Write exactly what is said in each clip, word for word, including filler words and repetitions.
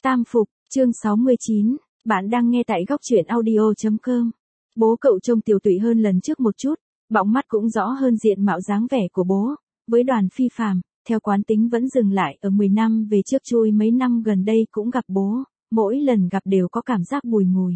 Tam Phục, chương sáu mươi chín, bạn đang nghe tại góc truyện audio.com. Bố cậu trông tiều tụy hơn lần trước một chút, bọng mắt cũng rõ hơn diện mạo dáng vẻ của bố. Với Đoàn Phi Phàm, theo quán tính vẫn dừng lại ở mười năm về trước, chui mấy năm gần đây cũng gặp bố, mỗi lần gặp đều có cảm giác bùi ngùi.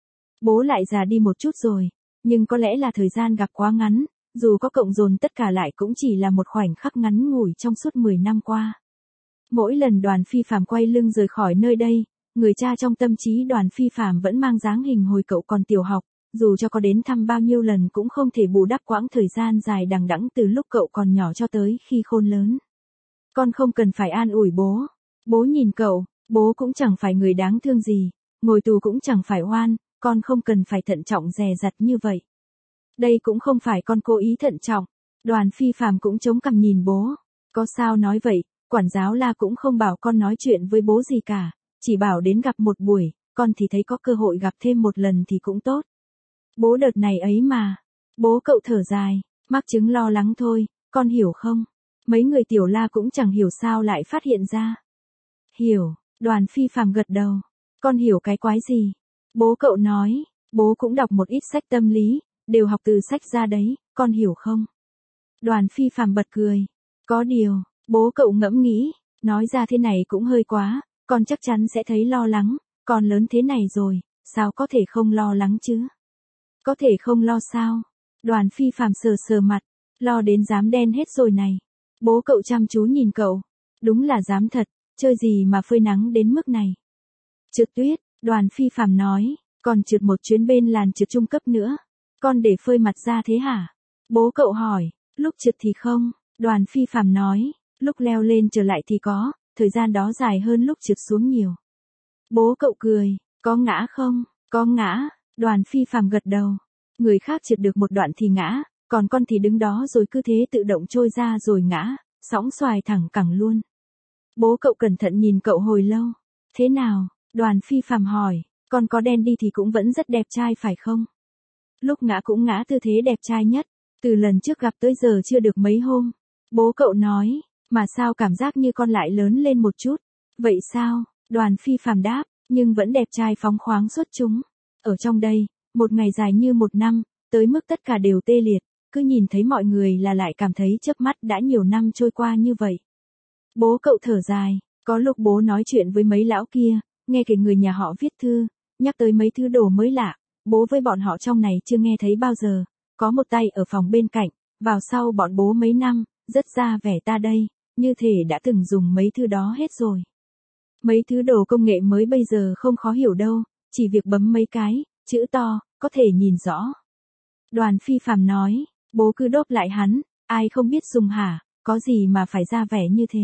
Bố lại già đi một chút rồi, nhưng có lẽ là thời gian gặp quá ngắn, dù có cộng dồn tất cả lại cũng chỉ là một khoảnh khắc ngắn ngủi trong suốt mười năm qua. Mỗi lần Đoàn Phi Phàm quay lưng rời khỏi nơi đây, người cha trong tâm trí Đoàn Phi Phàm vẫn mang dáng hình hồi cậu còn tiểu học, dù cho có đến thăm bao nhiêu lần cũng không thể bù đắp quãng thời gian dài đằng đẵng từ lúc cậu còn nhỏ cho tới khi khôn lớn. Con không cần phải an ủi bố. Bố nhìn cậu, bố cũng chẳng phải người đáng thương gì, ngồi tù cũng chẳng phải oan, con không cần phải thận trọng dè dặt như vậy. Đây cũng không phải con cố ý thận trọng. Đoàn Phi Phàm cũng chống cằm nhìn bố. Có sao nói vậy, quản giáo La cũng không bảo con nói chuyện với bố gì cả, chỉ bảo đến gặp một buổi, con thì thấy có cơ hội gặp thêm một lần thì cũng tốt. Bố đợt này ấy mà. Bố cậu thở dài, mắc chứng lo lắng thôi, con hiểu không? Mấy người tiểu La cũng chẳng hiểu sao lại phát hiện ra. Hiểu, Đoàn Phi Phàm gật đầu. Con hiểu cái quái gì? Bố cậu nói, bố cũng đọc một ít sách tâm lý, đều học từ sách ra đấy, con hiểu không? Đoàn Phi Phàm bật cười. Có điều, bố cậu ngẫm nghĩ, nói ra thế này cũng hơi quá, con chắc chắn sẽ thấy lo lắng, con lớn thế này rồi, sao có thể không lo lắng chứ? Có thể không lo sao? Đoàn Phi Phàm sờ sờ mặt, lo đến dám đen hết rồi này. Bố cậu chăm chú nhìn cậu, đúng là dám thật, chơi gì mà phơi nắng đến mức này. Trượt tuyết, Đoàn Phi Phàm nói, còn trượt một chuyến bên làn trượt trung cấp nữa, con để phơi mặt ra thế hả? Bố cậu hỏi, lúc trượt thì không, Đoàn Phi Phàm nói, lúc leo lên trở lại thì có, thời gian đó dài hơn lúc trượt xuống nhiều. Bố cậu cười, có ngã không? Có ngã, Đoàn Phi Phàm gật đầu. Người khác trượt được một đoạn thì ngã, còn con thì đứng đó rồi cứ thế tự động trôi ra rồi ngã, sõng xoài thẳng cẳng luôn. Bố cậu cẩn thận nhìn cậu hồi lâu. Thế nào? Đoàn Phi Phàm hỏi, con có đen đi thì cũng vẫn rất đẹp trai phải không? Lúc ngã cũng ngã tư thế đẹp trai nhất, từ lần trước gặp tới giờ chưa được mấy hôm. Bố cậu nói, mà sao cảm giác như con lại lớn lên một chút? Vậy sao? Đoàn Phi Phàm đáp, nhưng vẫn đẹp trai phóng khoáng xuất chúng. Ở trong đây, một ngày dài như một năm, tới mức tất cả đều tê liệt, cứ nhìn thấy mọi người là lại cảm thấy chớp mắt đã nhiều năm trôi qua như vậy. Bố cậu thở dài, có lúc bố nói chuyện với mấy lão kia, nghe kể người nhà họ viết thư, nhắc tới mấy thứ đồ mới lạ, bố với bọn họ trong này chưa nghe thấy bao giờ, có một tay ở phòng bên cạnh, vào sau bọn bố mấy năm, rất ra vẻ ta đây, như thể đã từng dùng mấy thứ đó hết rồi. Mấy thứ đồ công nghệ mới bây giờ không khó hiểu đâu, chỉ việc bấm mấy cái, chữ to, có thể nhìn rõ. Đoàn Phi Phàm nói, bố cứ đốp lại hắn, ai không biết dùng hả, có gì mà phải ra vẻ như thế.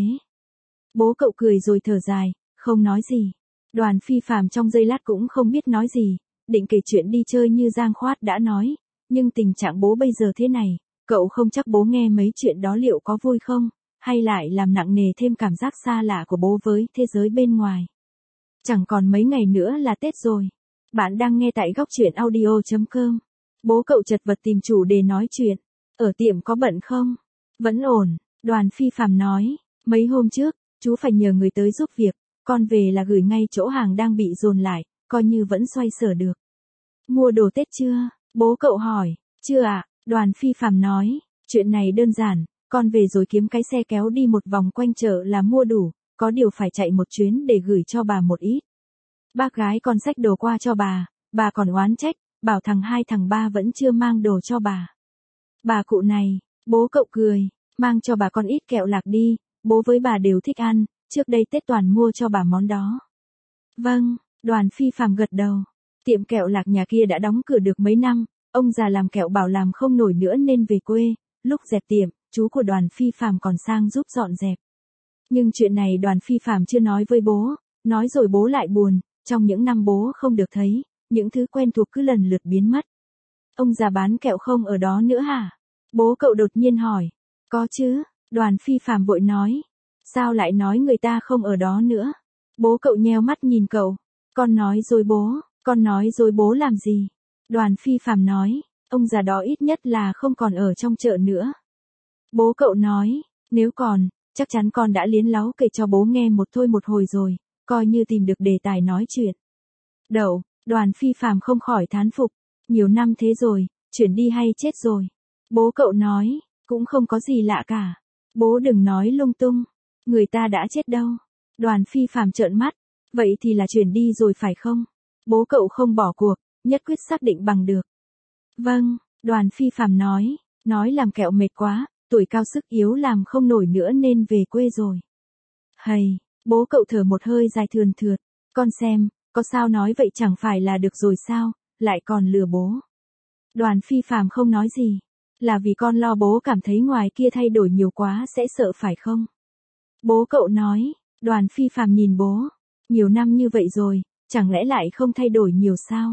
Bố cậu cười rồi thở dài, không nói gì. Đoàn Phi Phàm trong giây lát cũng không biết nói gì, định kể chuyện đi chơi như Giang Khoát đã nói, nhưng tình trạng bố bây giờ thế này, cậu không chắc bố nghe mấy chuyện đó liệu có vui không, hay lại làm nặng nề thêm cảm giác xa lạ của bố với thế giới bên ngoài. Chẳng còn mấy ngày nữa là Tết rồi. Bạn đang nghe tại góc truyện audio.com. Bố cậu chật vật tìm chủ đề nói chuyện. Ở tiệm có bận không? Vẫn ổn, Đoàn Phi Phàm nói. Mấy hôm trước, chú phải nhờ người tới giúp việc, con về là gửi ngay chỗ hàng đang bị dồn lại, coi như vẫn xoay sở được. Mua đồ Tết chưa? Bố cậu hỏi. Chưa ạ, Đoàn Phi Phàm nói. Chuyện này đơn giản, con về rồi kiếm cái xe kéo đi một vòng quanh chợ là mua đủ, có điều phải chạy một chuyến để gửi cho bà một ít. Bác gái con xách đồ qua cho bà, bà còn oán trách, bảo thằng hai thằng ba vẫn chưa mang đồ cho bà. Bà cụ này, bố cậu cười, mang cho bà con ít kẹo lạc đi, bố với bà đều thích ăn, trước đây Tết toàn mua cho bà món đó. Vâng, Đoàn Phi Phàm gật đầu. Tiệm kẹo lạc nhà kia đã đóng cửa được mấy năm, ông già làm kẹo bảo làm không nổi nữa nên về quê, lúc dẹp tiệm, chú của Đoàn Phi Phàm còn sang giúp dọn dẹp. Nhưng chuyện này Đoàn Phi Phàm chưa nói với bố, nói rồi bố lại buồn, trong những năm bố không được thấy, những thứ quen thuộc cứ lần lượt biến mất. Ông già bán kẹo không ở đó nữa hả? Bố cậu đột nhiên hỏi. Có chứ, Đoàn Phi Phàm vội nói. Sao lại nói người ta không ở đó nữa? Bố cậu nheo mắt nhìn cậu. Con nói dối bố, con nói dối bố làm gì? Đoàn Phi Phàm nói, ông già đó ít nhất là không còn ở trong chợ nữa. Bố cậu nói, nếu còn, chắc chắn con đã liến láu kể cho bố nghe một thôi một hồi rồi, coi như tìm được đề tài nói chuyện. Đậu, Đoàn Phi Phàm không khỏi thán phục. Nhiều năm thế rồi, chuyển đi hay chết rồi. Bố cậu nói, cũng không có gì lạ cả. Bố đừng nói lung tung. Người ta đã chết đâu. Đoàn Phi Phàm trợn mắt. Vậy thì là chuyển đi rồi phải không? Bố cậu không bỏ cuộc, nhất quyết xác định bằng được. Vâng, Đoàn Phi Phàm nói. Nói làm kẹo mệt quá, tuổi cao sức yếu làm không nổi nữa nên về quê rồi. Hầy, bố cậu thở một hơi dài thườn thượt. Con xem, có sao nói vậy chẳng phải là được rồi sao, lại còn lừa bố. Đoàn Phi Phàm không nói gì. Là vì con lo bố cảm thấy ngoài kia thay đổi nhiều quá sẽ sợ phải không? Bố cậu nói. Đoàn Phi Phàm nhìn bố. Nhiều năm như vậy rồi, chẳng lẽ lại không thay đổi nhiều sao?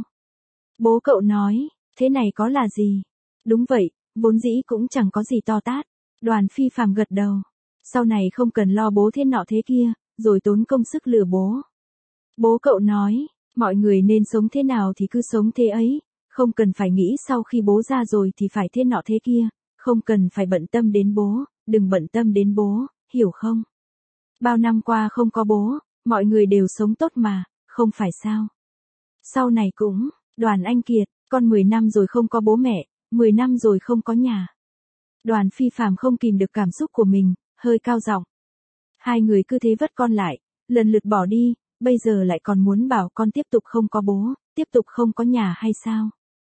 Bố cậu nói. Thế này có là gì? Đúng vậy, vốn dĩ cũng chẳng có gì to tát. Đoàn Phi Phàm gật đầu. Sau này không cần lo bố thế nọ thế kia, rồi tốn công sức lừa bố. Bố cậu nói. Mọi người nên sống thế nào thì cứ sống thế ấy. Không cần phải nghĩ sau khi bố ra rồi thì phải thế nọ thế kia. Không cần phải bận tâm đến bố. Đừng bận tâm đến bố, hiểu không? Bao năm qua không có bố, mọi người đều sống tốt mà, không phải sao? Sau này cũng, Đoàn Anh Kiệt, con mười năm rồi không có bố mẹ, mười năm rồi không có nhà. Đoàn Phi Phàm không kìm được cảm xúc của mình, hơi cao giọng. Hai người cứ thế vất con lại, lần lượt bỏ đi, bây giờ lại còn muốn bảo con tiếp tục không có bố, tiếp tục không có nhà hay sao?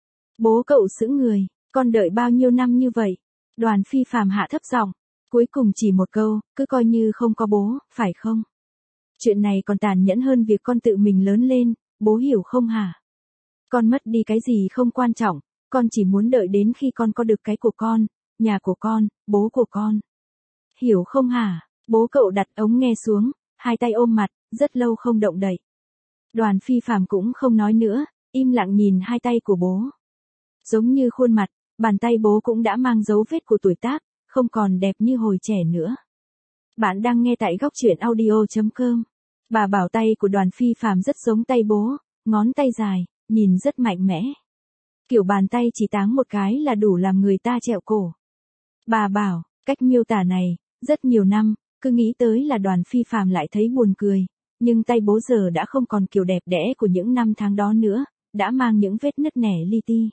Bố cậu sững người, con đợi bao nhiêu năm như vậy? Đoàn Phi Phàm hạ thấp giọng, cuối cùng chỉ một câu, cứ coi như không có bố, phải không? Chuyện này còn tàn nhẫn hơn việc con tự mình lớn lên, bố hiểu không hả? Con mất đi cái gì không quan trọng, con chỉ muốn đợi đến khi con có được cái của con, nhà của con, bố của con. Hiểu không hả? Bố cậu đặt ống nghe xuống, hai tay ôm mặt, rất lâu không động đậy. Đoàn Phi Phàm cũng không nói nữa, im lặng nhìn hai tay của bố. Giống như khuôn mặt, bàn tay bố cũng đã mang dấu vết của tuổi tác, không còn đẹp như hồi trẻ nữa. Bạn đang nghe tại góc truyện audio chấm com. Bà bảo tay của Đoàn Phi Phàm rất giống tay bố, ngón tay dài, nhìn rất mạnh mẽ. Kiểu bàn tay chỉ táng một cái là đủ làm người ta trẹo cổ. Bà bảo, cách miêu tả này, rất nhiều năm, cứ nghĩ tới là Đoàn Phi Phàm lại thấy buồn cười, nhưng tay bố giờ đã không còn kiểu đẹp đẽ của những năm tháng đó nữa, đã mang những vết nứt nẻ li ti.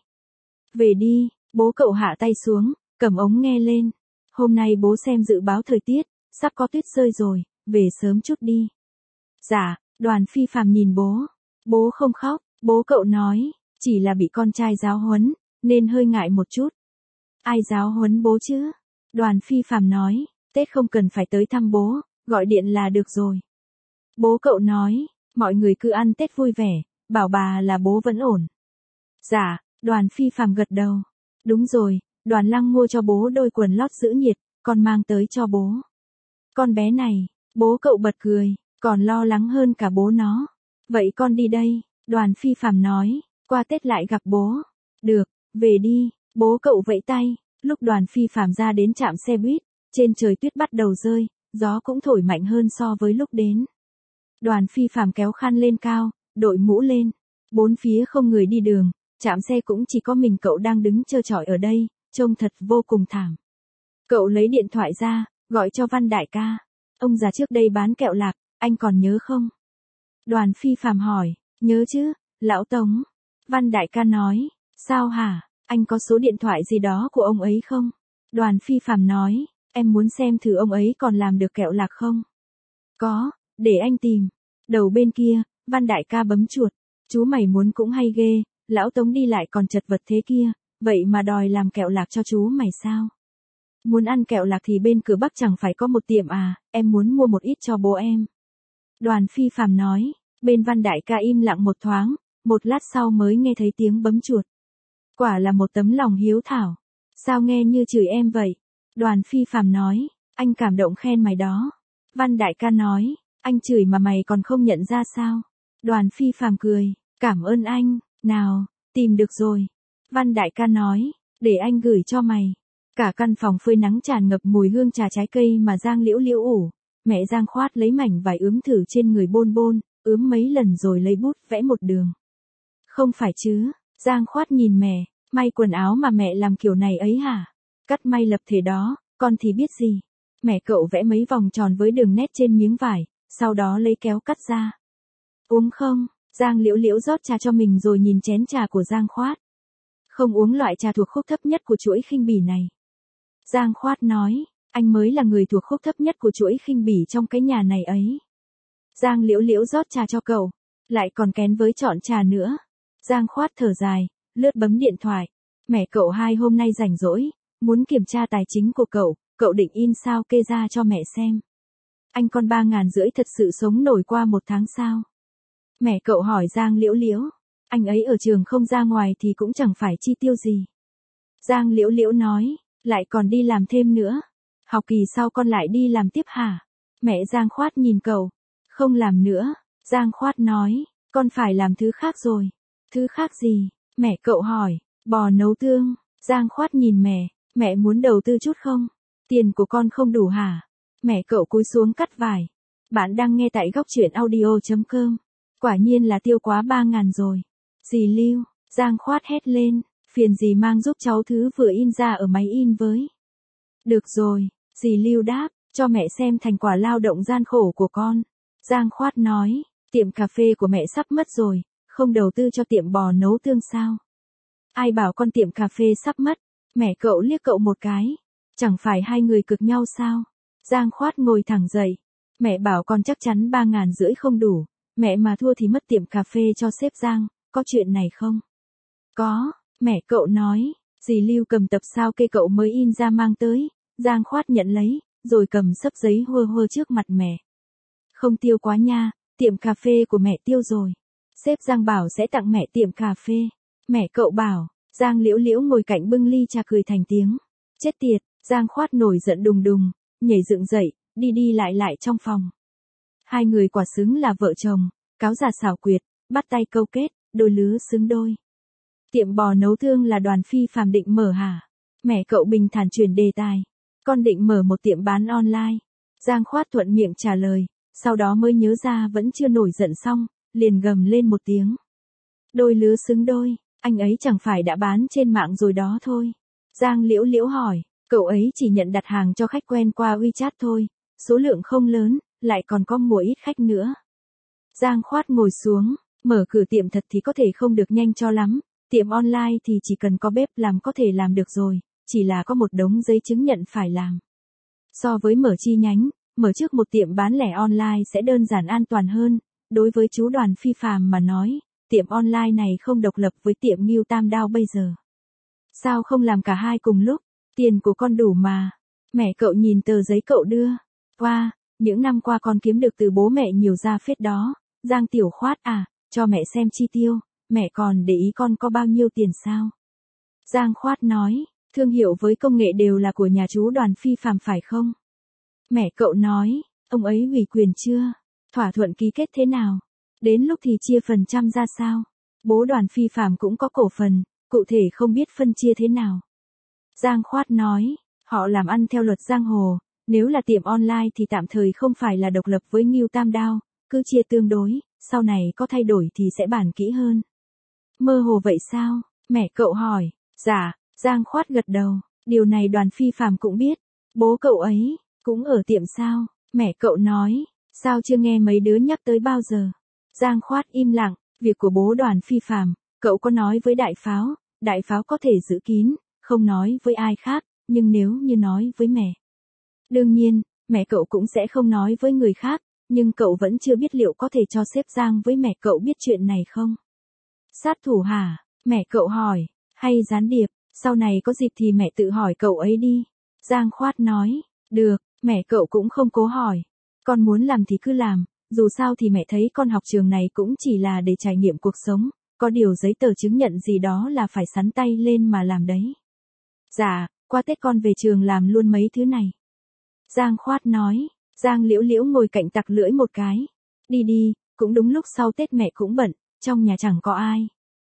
Về đi, bố cậu hạ tay xuống, cầm ống nghe lên. Hôm nay bố xem dự báo thời tiết, sắp có tuyết rơi rồi, về sớm chút đi. Dạ, Đoàn Phi Phàm nhìn bố. Bố không khóc, bố cậu nói, chỉ là bị con trai giáo huấn, nên hơi ngại một chút. Ai giáo huấn bố chứ? Đoàn Phi Phàm nói, Tết không cần phải tới thăm bố, gọi điện là được rồi. Bố cậu nói, mọi người cứ ăn Tết vui vẻ, bảo bà là bố vẫn ổn. Dạ, Đoàn Phi Phàm gật đầu. Đúng rồi, Đoàn Lăng mua cho bố đôi quần lót giữ nhiệt, con mang tới cho bố. Con bé này, bố cậu bật cười, còn lo lắng hơn cả bố nó. Vậy con đi đây, Đoàn Phi Phàm nói, qua Tết lại gặp bố. Được, về đi, bố cậu vẫy tay. Lúc Đoàn Phi Phàm ra đến trạm xe buýt, trên trời tuyết bắt đầu rơi, gió cũng thổi mạnh hơn so với lúc đến. Đoàn Phi Phàm kéo khăn lên cao, đội mũ lên. Bốn phía không người đi đường, trạm xe cũng chỉ có mình cậu đang đứng trơ trọi ở đây, trông thật vô cùng thảm. Cậu lấy điện thoại ra, gọi cho Văn đại ca. Ông già trước đây bán kẹo lạc, anh còn nhớ không? Đoàn Phi Phàm hỏi, nhớ chứ, lão Tống. Văn đại ca nói, sao hả, anh có số điện thoại gì đó của ông ấy không? Đoàn Phi Phàm nói, em muốn xem thử ông ấy còn làm được kẹo lạc không? Có, để anh tìm. Đầu bên kia, Văn đại ca bấm chuột. Chú mày muốn cũng hay ghê, lão Tống đi lại còn chật vật thế kia, vậy mà đòi làm kẹo lạc cho chú mày sao? Muốn ăn kẹo lạc thì bên cửa Bắc chẳng phải có một tiệm à, em muốn mua một ít cho bố em. Đoàn Phi Phàm nói, bên Văn đại ca im lặng một thoáng, một lát sau mới nghe thấy tiếng bấm chuột. Quả là một tấm lòng hiếu thảo. Sao nghe như chửi em vậy? Đoàn Phi Phàm nói, anh cảm động khen mày đó. Văn đại ca nói, anh chửi mà mày còn không nhận ra sao? Đoàn Phi Phàm cười, cảm ơn anh, nào, tìm được rồi. Văn đại ca nói, để anh gửi cho mày. Cả căn phòng phơi nắng tràn ngập mùi hương trà trái cây mà Giang Liễu Liễu ủ. Mẹ Giang khoát lấy mảnh vải ướm thử trên người bôn bôn, ướm mấy lần rồi lấy bút vẽ một đường. Không phải chứ, Giang khoát nhìn mẹ, may quần áo mà mẹ làm kiểu này ấy hả? Cắt may lập thể đó, con thì biết gì. Mẹ cậu vẽ mấy vòng tròn với đường nét trên miếng vải, sau đó lấy kéo cắt ra. Uống không? Giang Liễu Liễu rót trà cho mình rồi nhìn chén trà của Giang Khoát. Không uống loại trà thuộc khúc thấp nhất của chuỗi khinh bỉ này. Giang Khoát nói, anh mới là người thuộc khúc thấp nhất của chuỗi khinh bỉ trong cái nhà này ấy. Giang Liễu Liễu rót trà cho cậu, lại còn kén với chọn trà nữa. Giang Khoát thở dài, lướt bấm điện thoại. Mẹ cậu hai hôm nay rảnh rỗi, muốn kiểm tra tài chính của cậu, cậu định in sao kê ra cho mẹ xem. Anh con ba ngàn rưỡi thật sự sống nổi qua một tháng sao? Mẹ cậu hỏi Giang Liễu Liễu, anh ấy ở trường không ra ngoài thì cũng chẳng phải chi tiêu gì. Giang Liễu Liễu nói, lại còn đi làm thêm nữa. Học kỳ sau con lại đi làm tiếp hả? Mẹ Giang Khoát nhìn cậu, không làm nữa. Giang Khoát nói, con phải làm thứ khác rồi. Thứ khác gì? Mẹ cậu hỏi, bò nấu tương. Giang Khoát nhìn mẹ, mẹ muốn đầu tư chút không? Tiền của con không đủ hả? Mẹ cậu cúi xuống cắt vải. Bạn đang nghe tại góc truyện audio.com. Quả nhiên là tiêu quá ba ngàn rồi. Dì Lưu, Giang Khoát hét lên, phiền dì mang giúp cháu thứ vừa in ra ở máy in với. Được rồi, dì Lưu đáp, cho mẹ xem thành quả lao động gian khổ của con. Giang Khoát nói, tiệm cà phê của mẹ sắp mất rồi, không đầu tư cho tiệm bò nấu tương sao? Ai bảo con tiệm cà phê sắp mất? Mẹ cậu liếc cậu một cái. Chẳng phải hai người cực nhau sao? Giang Khoát ngồi thẳng dậy. Mẹ bảo con chắc chắn ba ngàn rưỡi không đủ. Mẹ mà thua thì mất tiệm cà phê cho sếp Giang, có chuyện này không? Có, mẹ cậu nói. Dì Lưu cầm tập sao kê cậu mới in ra mang tới. Giang Khoát nhận lấy, rồi cầm xấp giấy hơ hơ trước mặt mẹ. Không tiêu quá nha, tiệm cà phê của mẹ tiêu rồi. Sếp Giang bảo sẽ tặng mẹ tiệm cà phê. Mẹ cậu bảo. Giang Liễu Liễu ngồi cạnh bưng ly trà cười thành tiếng. Chết tiệt, Giang Khoát nổi giận đùng đùng, nhảy dựng dậy, đi đi lại lại trong phòng. Hai người quả xứng là vợ chồng, cáo già xảo quyệt, bắt tay câu kết, đôi lứa xứng đôi. Tiệm bò nấu tương là Đoàn Phi Phàm định mở hả? Mẹ cậu bình thản chuyển đề tài. Con định mở một tiệm bán online. Giang Khoát thuận miệng trả lời, sau đó mới nhớ ra vẫn chưa nổi giận xong, liền gầm lên một tiếng. Đôi lứa xứng đôi, anh ấy chẳng phải đã bán trên mạng rồi đó thôi. Giang Liễu Liễu hỏi, cậu ấy chỉ nhận đặt hàng cho khách quen qua WeChat thôi, số lượng không lớn, lại còn có một ít khách nữa. Giang Khoát ngồi xuống, mở cửa tiệm thật thì có thể không được nhanh cho lắm, tiệm online thì chỉ cần có bếp làm có thể làm được rồi, chỉ là có một đống giấy chứng nhận phải làm. So với mở chi nhánh, mở trước một tiệm bán lẻ online sẽ đơn giản an toàn hơn, đối với chú Đoàn Phi Phàm mà nói, tiệm online này không độc lập với tiệm Ngưu Tam Đao bây giờ. Sao không làm cả hai cùng lúc, tiền của con đủ mà. Mẹ cậu nhìn tờ giấy cậu đưa. Qua, wow, những năm qua con kiếm được từ bố mẹ nhiều ra phết đó. Giang Tiểu Khoát à, cho mẹ xem chi tiêu, mẹ còn để ý con có bao nhiêu tiền sao? Giang Khoát nói, thương hiệu với công nghệ đều là của nhà chú Đoàn Phi Phàm phải không? Mẹ cậu nói, ông ấy ủy quyền chưa? Thỏa thuận ký kết thế nào? Đến lúc thì chia phần trăm ra sao? Bố Đoàn Phi Phàm cũng có cổ phần, cụ thể không biết phân chia thế nào. Giang Khoát nói, họ làm ăn theo luật giang hồ, nếu là tiệm online thì tạm thời không phải là độc lập với Ngưu Tam Đao, cứ chia tương đối, sau này có thay đổi thì sẽ bàn kỹ hơn. Mơ hồ vậy sao? Mẹ cậu hỏi. Dạ, Giang Khoát gật đầu, điều này Đoàn Phi Phàm cũng biết. Bố cậu ấy, cũng ở tiệm sao? Mẹ cậu nói, sao chưa nghe mấy đứa nhắc tới bao giờ? Giang Khoát im lặng, việc của bố Đoàn Phi Phàm, cậu có nói với Đại Pháo, Đại Pháo có thể giữ kín, không nói với ai khác, nhưng nếu như nói với mẹ. Đương nhiên, mẹ cậu cũng sẽ không nói với người khác, nhưng cậu vẫn chưa biết liệu có thể cho sếp Giang với mẹ cậu biết chuyện này không? Sát thủ hả? Mẹ cậu hỏi, hay gián điệp, sau này có dịp thì mẹ tự hỏi cậu ấy đi. Giang Khoát nói, được, mẹ cậu cũng không cố hỏi. Con muốn làm thì cứ làm, dù sao thì mẹ thấy con học trường này cũng chỉ là để trải nghiệm cuộc sống, có điều giấy tờ chứng nhận gì đó là phải sắn tay lên mà làm đấy. Dạ, qua Tết con về trường làm luôn mấy thứ này. Giang Khoát nói, Giang Liễu Liễu ngồi cạnh tặc lưỡi một cái. Đi đi, cũng đúng lúc sau Tết mẹ cũng bận, trong nhà chẳng có ai.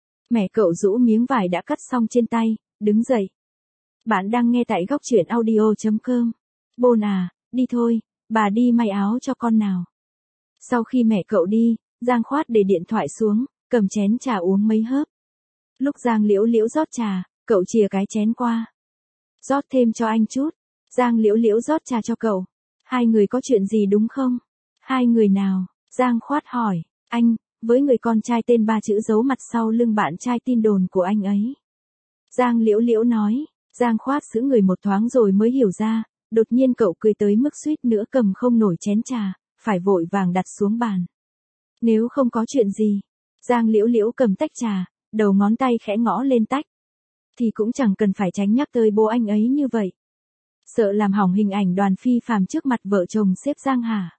Mẹ cậu rũ miếng vải đã cắt xong trên tay, đứng dậy. Bạn đang nghe tại góc truyện audio.com. Bôn à, đi thôi, bà đi may áo cho con nào. Sau khi mẹ cậu đi, Giang Khoát để điện thoại xuống, cầm chén trà uống mấy hớp. Lúc Giang Liễu Liễu rót trà, cậu chìa cái chén qua. Rót thêm cho anh chút. Giang Liễu Liễu rót trà cho cậu. Hai người có chuyện gì đúng không? Hai người nào? Giang Khoát hỏi. Anh, với người con trai tên ba chữ giấu mặt sau lưng bạn trai tin đồn của anh ấy. Giang Liễu Liễu nói. Giang Khoát sững người một thoáng rồi mới hiểu ra, đột nhiên cậu cười tới mức suýt nữa cầm không nổi chén trà, phải vội vàng đặt xuống bàn. Nếu không có chuyện gì, Giang Liễu Liễu cầm tách trà, đầu ngón tay khẽ ngõ lên tách. Thì cũng chẳng cần phải tránh nhắc tới bố anh ấy như vậy. Sợ làm hỏng hình ảnh Đoàn Phi Phàm trước mặt vợ chồng sếp Giang hả?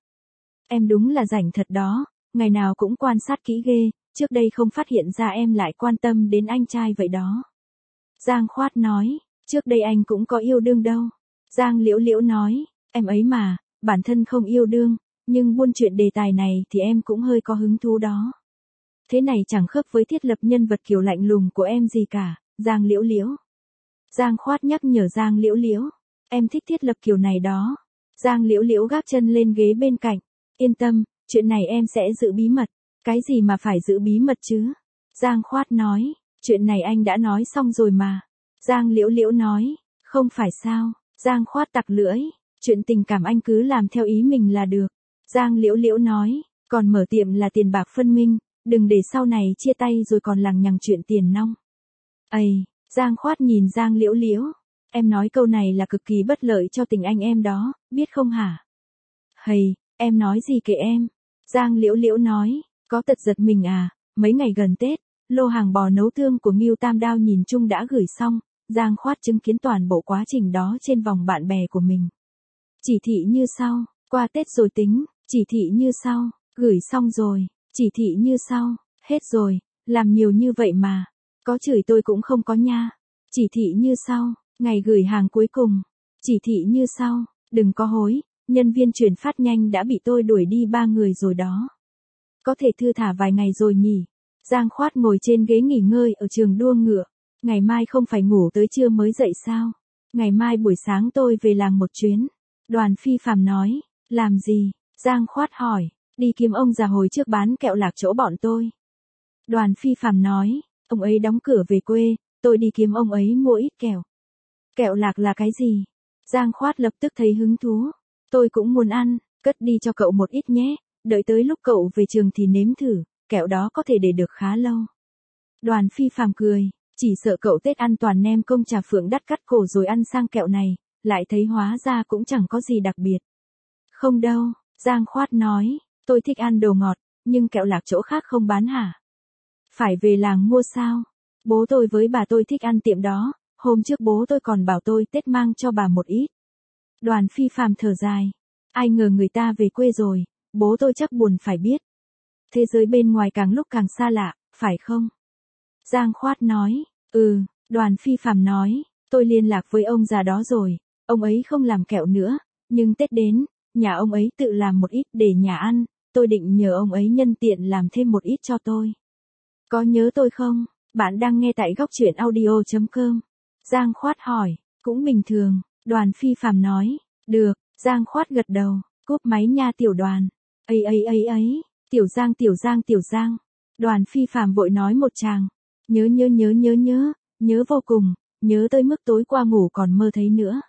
Em đúng là rảnh thật đó, ngày nào cũng quan sát kỹ ghê, trước đây không phát hiện ra em lại quan tâm đến anh trai vậy đó. Giang Khoát nói, trước đây anh cũng có yêu đương đâu. Giang Liễu Liễu nói, em ấy mà, bản thân không yêu đương, nhưng buôn chuyện đề tài này thì em cũng hơi có hứng thú đó. Thế này chẳng khớp với thiết lập nhân vật kiểu lạnh lùng của em gì cả, Giang Liễu Liễu. Giang Khoát nhắc nhở Giang Liễu Liễu, em thích thiết lập kiểu này đó. Giang Liễu Liễu gác chân lên ghế bên cạnh, yên tâm, chuyện này em sẽ giữ bí mật. Cái gì mà phải giữ bí mật chứ? Giang Khoát nói, chuyện này anh đã nói xong rồi mà. Giang Liễu Liễu nói, không phải sao? Giang Khoát tặc lưỡi, chuyện tình cảm anh cứ làm theo ý mình là được. Giang Liễu Liễu nói, còn mở tiệm là tiền bạc phân minh, đừng để sau này chia tay rồi còn lằng nhằng chuyện tiền nong. Ây, Giang Khoát nhìn Giang Liễu Liễu, em nói câu này là cực kỳ bất lợi cho tình anh em đó, biết không hả? Hầy, em nói gì kệ em? Giang Liễu Liễu nói, có tật giật mình à, mấy ngày gần Tết, lô hàng bò nấu tương của Ngưu Tam Đao nhìn chung đã gửi xong, Giang Khoát chứng kiến toàn bộ quá trình đó trên vòng bạn bè của mình. Chỉ thị như sau, qua Tết rồi tính, chỉ thị như sau, gửi xong rồi, chỉ thị như sau, hết rồi, làm nhiều như vậy mà, có chửi tôi cũng không có nha. Chỉ thị như sau, ngày gửi hàng cuối cùng, chỉ thị như sau, đừng có hối, nhân viên chuyển phát nhanh đã bị tôi đuổi đi ba người rồi đó. Có thể thư thả vài ngày rồi nhỉ? Giang Khoát ngồi trên ghế nghỉ ngơi ở trường đua ngựa, ngày mai không phải ngủ tới trưa mới dậy sao? Ngày mai buổi sáng tôi về làng một chuyến. Đoàn Phi Phàm nói, làm gì? Giang Khoát hỏi, đi kiếm ông già hồi trước bán kẹo lạc chỗ bọn tôi. Đoàn Phi Phàm nói, ông ấy đóng cửa về quê, tôi đi kiếm ông ấy mua ít kẹo. Kẹo lạc là cái gì? Giang Khoát lập tức thấy hứng thú. Tôi cũng muốn ăn, cất đi cho cậu một ít nhé, đợi tới lúc cậu về trường thì nếm thử, kẹo đó có thể để được khá lâu. Đoàn Phi Phàm cười, chỉ sợ cậu Tết ăn toàn nem công trà phượng đắt cắt cổ rồi ăn sang kẹo này, lại thấy hóa ra cũng chẳng có gì đặc biệt. Không đâu, Giang Khoát nói, tôi thích ăn đồ ngọt, nhưng kẹo lạc chỗ khác không bán hả? Phải về làng mua sao? Bố tôi với bà tôi thích ăn tiệm đó, hôm trước bố tôi còn bảo tôi Tết mang cho bà một ít. Đoàn Phi Phàm thở dài, ai ngờ người ta về quê rồi, bố tôi chắc buồn phải biết. Thế giới bên ngoài càng lúc càng xa lạ, phải không? Giang Khoát nói, ừ, Đoàn Phi Phàm nói, tôi liên lạc với ông già đó rồi, ông ấy không làm kẹo nữa, nhưng Tết đến, nhà ông ấy tự làm một ít để nhà ăn, tôi định nhờ ông ấy nhân tiện làm thêm một ít cho tôi. Có nhớ tôi không? Bạn đang nghe tại góc truyện audio chấm com. Giang Khoát hỏi, cũng bình thường, Đoàn Phi Phàm nói, được, Giang Khoát gật đầu, cúp máy nha tiểu Đoàn. Ấy ấy ấy ấy, tiểu Giang tiểu Giang tiểu Giang. Đoàn Phi Phàm vội nói một tràng, nhớ nhớ nhớ nhớ nhớ, nhớ vô cùng, nhớ tới mức tối qua ngủ còn mơ thấy nữa.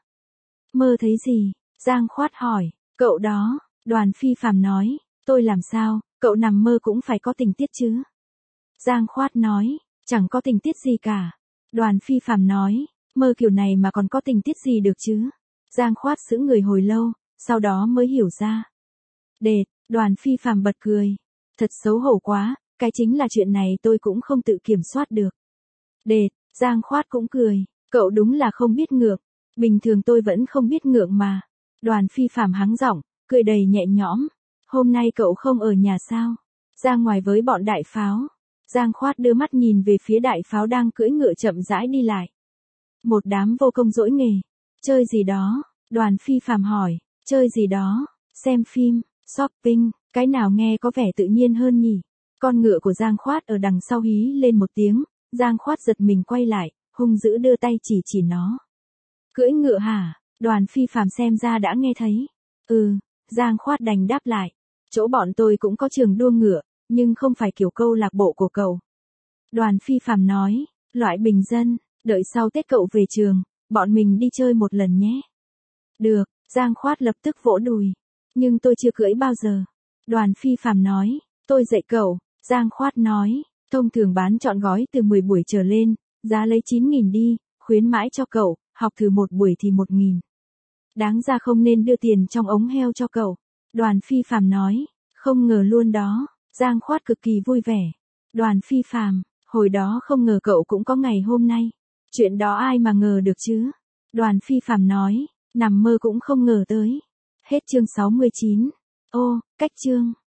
Mơ thấy gì? Giang Khoát hỏi, cậu đó, Đoàn Phi Phàm nói, tôi làm sao, cậu nằm mơ cũng phải có tình tiết chứ. Giang Khoát nói, chẳng có tình tiết gì cả. Đoàn Phi Phàm nói, mơ kiểu này mà còn có tình tiết gì được chứ. Giang Khoát sững người hồi lâu, sau đó mới hiểu ra. Đệt, Đoàn Phi Phàm bật cười. Thật xấu hổ quá, cái chính là chuyện này tôi cũng không tự kiểm soát được. Đệt, Giang Khoát cũng cười, cậu đúng là không biết ngượng, bình thường tôi vẫn không biết ngượng mà. Đoàn Phi Phàm hắng giọng, cười đầy nhẹ nhõm. Hôm nay cậu không ở nhà sao? Ra ngoài với bọn đại pháo. Giang Khoát đưa mắt nhìn về phía đại pháo đang cưỡi ngựa chậm rãi đi lại. Một đám vô công dỗi nghề. Chơi gì đó? Đoàn Phi Phàm hỏi. Chơi gì đó? Xem phim, shopping, cái nào nghe có vẻ tự nhiên hơn nhỉ? Con ngựa của Giang Khoát ở đằng sau hí lên một tiếng, Giang Khoát giật mình quay lại, hung dữ đưa tay chỉ chỉ nó. Cưỡi ngựa hả? Đoàn Phi Phàm xem ra đã nghe thấy. Ừ, Giang Khoát đành đáp lại. Chỗ bọn tôi cũng có trường đua ngựa, nhưng không phải kiểu câu lạc bộ của cậu. Đoàn Phi Phàm nói, loại bình dân, đợi sau Tết cậu về trường, bọn mình đi chơi một lần nhé. Được, Giang Khoát lập tức vỗ đùi. Nhưng tôi chưa cưỡi bao giờ. Đoàn Phi Phàm nói, Tôi dạy cậu, Giang Khoát nói, thông thường bán trọn gói từ mười buổi trở lên, giá lấy chín nghìn đi, khuyến mãi cho cậu, học thử một buổi thì một nghìn. Đáng ra không nên đưa tiền trong ống heo cho cậu. Đoàn Phi Phạm nói, không ngờ luôn đó, Giang Khoát cực kỳ vui vẻ. Đoàn Phi Phạm, hồi đó không ngờ cậu cũng có ngày hôm nay. Chuyện đó ai mà ngờ được chứ? Đoàn Phi Phạm nói, nằm mơ cũng không ngờ tới. Hết chương sáu mươi chín. Ô, cách chương.